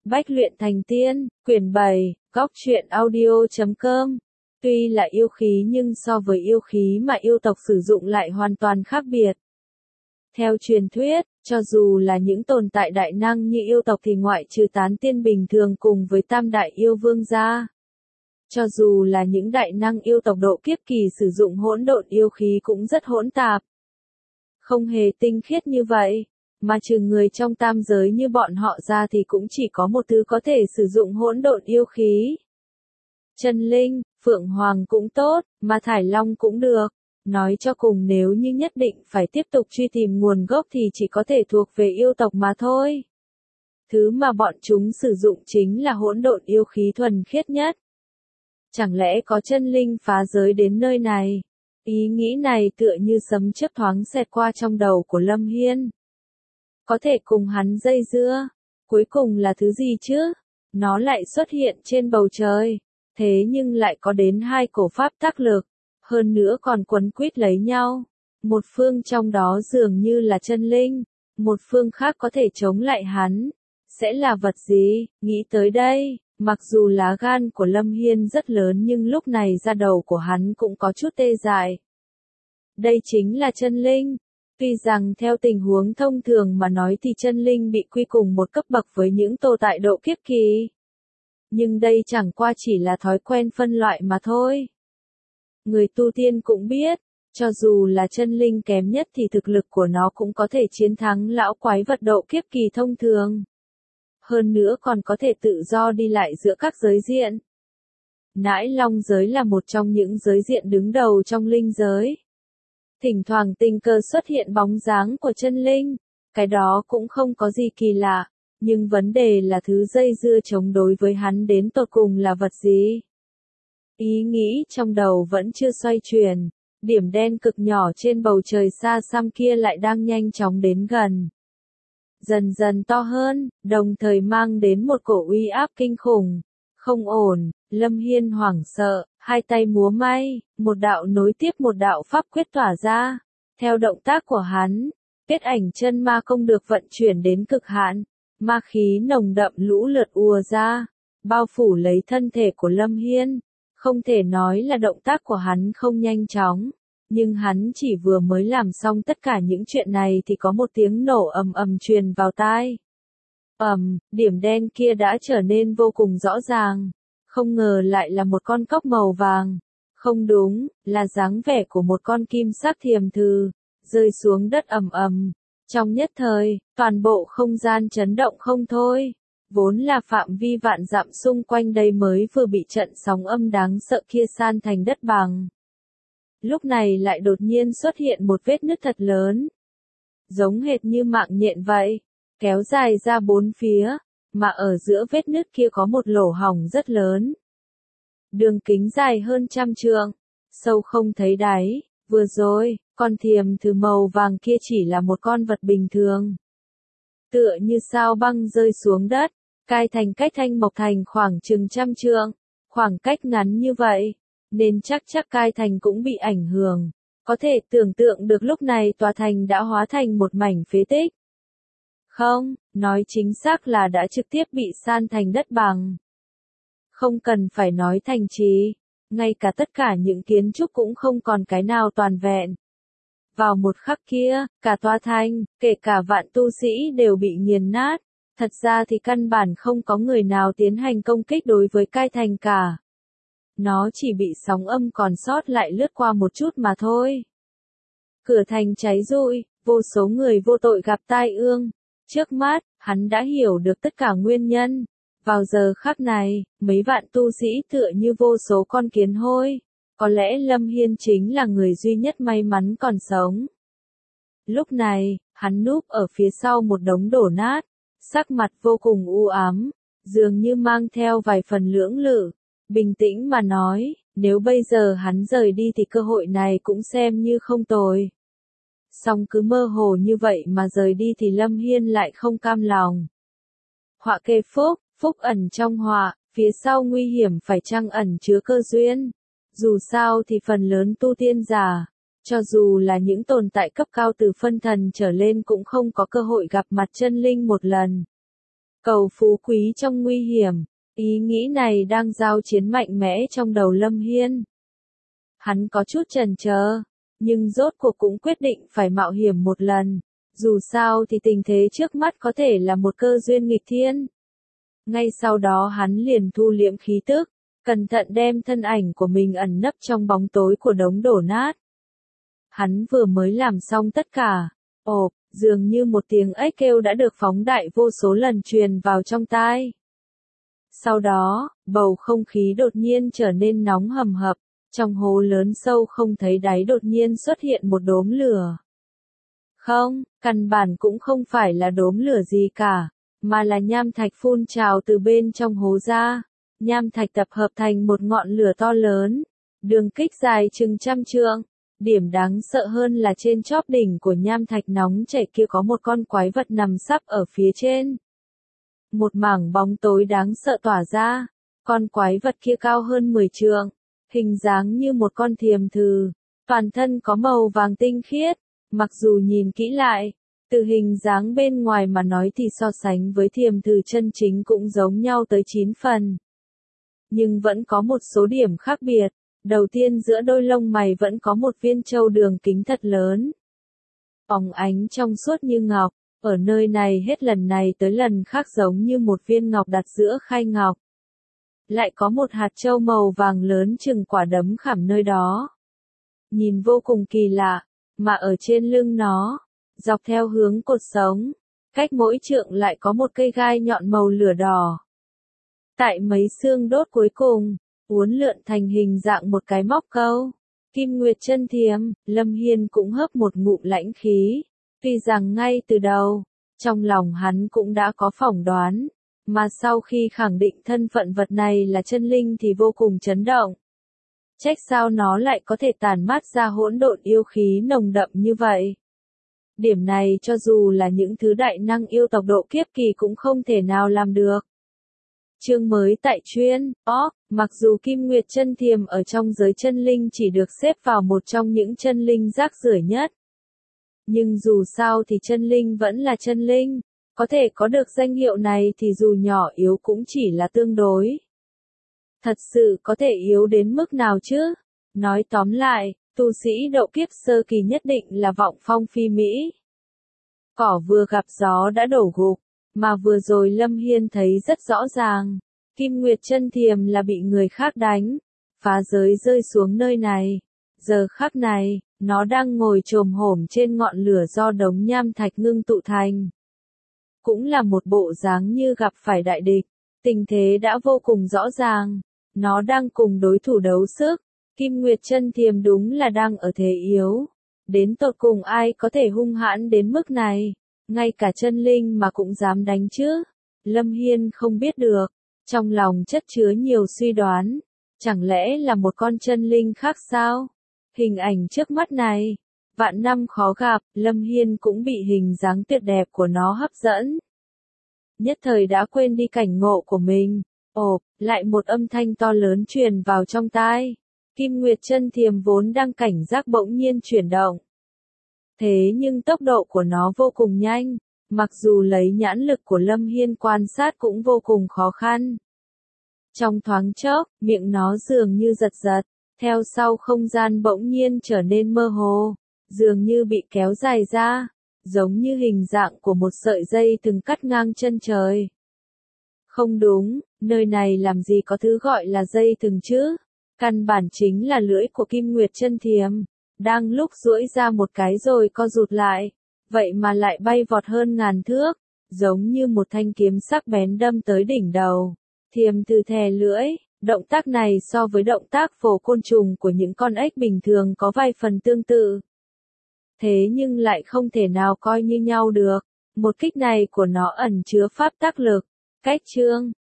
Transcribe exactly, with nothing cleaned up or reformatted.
Bách luyện thành tiên, quyển bảy, góc truyện audio chấm com. Tuy là yêu khí nhưng so với yêu khí mà yêu tộc sử dụng lại hoàn toàn khác biệt. Theo truyền thuyết, cho dù là những tồn tại đại năng như yêu tộc thì ngoại trừ tán tiên bình thường cùng với tam đại yêu vương ra. Cho dù là những đại năng yêu tộc độ kiếp kỳ sử dụng hỗn độn yêu khí cũng rất hỗn tạp. Không hề tinh khiết như vậy, mà trừ người trong tam giới như bọn họ ra thì cũng chỉ có một thứ có thể sử dụng hỗn độn yêu khí. Chân linh, Phượng Hoàng cũng tốt, mà Thải Long cũng được. Nói cho cùng nếu như nhất định phải tiếp tục truy tìm nguồn gốc thì chỉ có thể thuộc về yêu tộc mà thôi. Thứ mà bọn chúng sử dụng chính là hỗn độn yêu khí thuần khiết nhất. Chẳng lẽ có chân linh phá giới đến nơi này? Ý nghĩ này tựa như sấm chớp thoáng xẹt qua trong đầu của Lâm Hiên. Có thể cùng hắn dây dưa. Cuối cùng là thứ gì chứ? Nó lại xuất hiện trên bầu trời. Thế nhưng lại có đến hai cổ pháp tác lực. Hơn nữa còn quấn quýt lấy nhau. Một phương trong đó dường như là chân linh. Một phương khác có thể chống lại hắn. Sẽ là vật gì? Nghĩ tới đây, mặc dù lá gan của Lâm Hiên rất lớn nhưng lúc này da đầu của hắn cũng có chút tê dại. Đây chính là chân linh. Tuy rằng theo tình huống thông thường mà nói thì chân linh bị quy cùng một cấp bậc với những tồn tại độ kiếp kỳ. Nhưng đây chẳng qua chỉ là thói quen phân loại mà thôi. Người tu tiên cũng biết, cho dù là chân linh kém nhất thì thực lực của nó cũng có thể chiến thắng lão quái vật độ kiếp kỳ thông thường. Hơn nữa còn có thể tự do đi lại giữa các giới diện. Nãi Long giới là một trong những giới diện đứng đầu trong linh giới. Thỉnh thoảng tình cờ xuất hiện bóng dáng của chân linh, cái đó cũng không có gì kỳ lạ, nhưng vấn đề là thứ dây dưa chống đối với hắn đến tột cùng là vật gì? Ý nghĩ trong đầu vẫn chưa xoay chuyển, điểm đen cực nhỏ trên bầu trời xa xăm kia lại đang nhanh chóng đến gần. Dần dần to hơn, đồng thời mang đến một cổ uy áp kinh khủng. Không ổn, Lâm Hiên hoảng sợ, hai tay múa may, một đạo nối tiếp một đạo pháp quyết tỏa ra. Theo động tác của hắn, kết ảnh chân ma công được vận chuyển đến cực hạn, ma khí nồng đậm lũ lượt ùa ra, bao phủ lấy thân thể của Lâm Hiên. Không thể nói là động tác của hắn không nhanh chóng, nhưng hắn chỉ vừa mới làm xong tất cả những chuyện này thì có một tiếng nổ ầm ầm truyền vào tai. Ầm, điểm đen kia đã trở nên vô cùng rõ ràng. Không ngờ lại là một con cóc màu vàng. Không đúng, là dáng vẻ của một con kim sắc thiềm thừ, rơi xuống đất ầm ầm. Trong nhất thời, toàn bộ không gian chấn động không thôi. Vốn là phạm vi vạn dặm xung quanh đây mới vừa bị trận sóng âm đáng sợ kia san thành đất bằng. Lúc này lại đột nhiên xuất hiện một vết nứt thật lớn. Giống hệt như mạng nhện vậy, kéo dài ra bốn phía, mà ở giữa vết nứt kia có một lỗ hổng rất lớn. Đường kính dài hơn trăm trượng, sâu không thấy đáy. Vừa rồi, con thiềm thừ màu vàng kia chỉ là một con vật bình thường. Tựa như sao băng rơi xuống đất, cai thành cách thanh mộc thành khoảng chừng trăm trượng. Khoảng cách ngắn như vậy, nên chắc chắc cai thành cũng bị ảnh hưởng. Có thể tưởng tượng được lúc này tòa thành đã hóa thành một mảnh phế tích. Không, nói chính xác là đã trực tiếp bị san thành đất bằng. Không cần phải nói thành trì, ngay cả tất cả những kiến trúc cũng không còn cái nào toàn vẹn. Vào một khắc kia, cả tòa thành, kể cả vạn tu sĩ đều bị nghiền nát. Thật ra thì căn bản không có người nào tiến hành công kích đối với cai thành cả. Nó chỉ bị sóng âm còn sót lại lướt qua một chút mà thôi. Cửa thành cháy rụi, vô số người vô tội gặp tai ương. Trước mắt, hắn đã hiểu được tất cả nguyên nhân. Vào giờ khắc này, mấy vạn tu sĩ tựa như vô số con kiến hôi. Có lẽ Lâm Hiên chính là người duy nhất may mắn còn sống. Lúc này, hắn núp ở phía sau một đống đổ nát, sắc mặt vô cùng u ám, dường như mang theo vài phần lưỡng lự. Bình tĩnh mà nói, nếu bây giờ hắn rời đi thì cơ hội này cũng xem như không tồi. Song cứ mơ hồ như vậy mà rời đi thì Lâm Hiên lại không cam lòng. Họa kê phúc, phúc ẩn trong họa, phía sau nguy hiểm phải chăng ẩn chứa cơ duyên. Dù sao thì phần lớn tu tiên giả, cho dù là những tồn tại cấp cao từ phân thần trở lên cũng không có cơ hội gặp mặt chân linh một lần. cầu phú quý trong nguy hiểm. Ý nghĩ này đang giao chiến mạnh mẽ trong đầu Lâm Hiên. Hắn có chút chần chờ, nhưng rốt cuộc cũng quyết định phải mạo hiểm một lần. Dù sao thì tình thế trước mắt có thể là một cơ duyên nghịch thiên. Ngay sau đó hắn liền thu liễm khí tức, cẩn thận đem thân ảnh của mình ẩn nấp trong bóng tối của đống đổ nát. Hắn vừa mới làm xong tất cả, ộp, dường như một tiếng ếch kêu đã được phóng đại vô số lần truyền vào trong tai. Sau đó, bầu không khí đột nhiên trở nên nóng hầm hập, trong hố lớn sâu không thấy đáy đột nhiên xuất hiện một đốm lửa. Không, căn bản cũng không phải là đốm lửa gì cả, mà là nham thạch phun trào từ bên trong hố ra. Nham thạch tập hợp thành một ngọn lửa to lớn, đường kích dài chừng trăm trượng. Điểm đáng sợ hơn là trên chóp đỉnh của nham thạch nóng chảy kia có một con quái vật nằm sấp ở phía trên. Một mảng bóng tối đáng sợ tỏa ra, con quái vật kia cao hơn mười trượng, hình dáng như một con thiềm thừ, toàn thân có màu vàng tinh khiết, mặc dù nhìn kỹ lại, từ hình dáng bên ngoài mà nói thì so sánh với thiềm thừ chân chính cũng giống nhau tới chín phần. Nhưng vẫn có một số điểm khác biệt. Đầu tiên giữa đôi lông mày vẫn có một viên châu đường kính thật lớn. Óng ánh trong suốt như ngọc, ở nơi này hết lần này tới lần khác giống như một viên ngọc đặt giữa khay ngọc. Lại có một hạt châu màu vàng lớn chừng quả đấm khảm nơi đó. Nhìn vô cùng kỳ lạ, mà ở trên lưng nó, dọc theo hướng cột sống, cách mỗi trượng lại có một cây gai nhọn màu lửa đỏ. Tại mấy xương đốt cuối cùng, uốn lượn thành hình dạng một cái móc câu. Kim Nguyệt chân thiềm, Lâm Hiên cũng hớp một ngụm lãnh khí. Tuy rằng ngay từ đầu, trong lòng hắn cũng đã có phỏng đoán, mà sau khi khẳng định thân phận vật này là chân linh thì vô cùng chấn động. Trách sao nó lại có thể tản mát ra hỗn độn yêu khí nồng đậm như vậy. Điểm này cho dù là những thứ đại năng yêu tộc độ kiếp kỳ cũng không thể nào làm được. Chương mới tại chuyên, ó, mặc dù Kim Nguyệt chân thiềm ở trong giới chân linh chỉ được xếp vào một trong những chân linh rác rưởi nhất. Nhưng dù sao thì chân linh vẫn là chân linh, có thể có được danh hiệu này thì dù nhỏ yếu cũng chỉ là tương đối. Thật sự có thể yếu đến mức nào chứ? Nói tóm lại, tu sĩ độ kiếp sơ kỳ nhất định là vọng phong phi mỹ. Cỏ vừa gặp gió đã đổ gục. Mà vừa rồi Lâm Hiên thấy rất rõ ràng, Kim Nguyệt chân thiềm là bị người khác đánh, phá giới rơi xuống nơi này. Giờ khắc này, nó đang ngồi chồm hổm trên ngọn lửa do đống nham thạch ngưng tụ thành. Cũng là một bộ dáng như gặp phải đại địch, tình thế đã vô cùng rõ ràng, nó đang cùng đối thủ đấu sức. Kim Nguyệt chân thiềm đúng là đang ở thế yếu. Đến tột cùng ai có thể hung hãn đến mức này? Ngay cả chân linh mà cũng dám đánh chứ. Lâm Hiên không biết được, trong lòng chất chứa nhiều suy đoán. Chẳng lẽ là một con chân linh khác sao? Hình ảnh trước mắt này, vạn năm khó gặp, Lâm Hiên cũng bị hình dáng tuyệt đẹp của nó hấp dẫn. Nhất thời đã quên đi cảnh ngộ của mình. Ồ, lại một âm thanh to lớn truyền vào trong tai. Kim Nguyệt chân thiềm vốn đang cảnh giác bỗng nhiên chuyển động. Thế nhưng tốc độ của nó vô cùng nhanh, mặc dù lấy nhãn lực của Lâm Hiên quan sát cũng vô cùng khó khăn. Trong thoáng chốc, miệng nó dường như giật giật, theo sau không gian bỗng nhiên trở nên mơ hồ, dường như bị kéo dài ra, giống như hình dạng của một sợi dây từng cắt ngang chân trời. Không đúng, nơi này làm gì có thứ gọi là dây thừng chứ? Căn bản chính là lưỡi của Kim Nguyệt chân thiềm. Đang lúc duỗi ra một cái rồi co rụt lại, vậy mà lại bay vọt hơn ngàn thước, giống như một thanh kiếm sắc bén đâm tới đỉnh đầu. Thiềm thừ thè lưỡi, động tác này so với động tác phổ côn trùng của những con ếch bình thường có vài phần tương tự. Thế nhưng lại không thể nào coi như nhau được, một kích này của nó ẩn chứa pháp tác lực. Cách chương,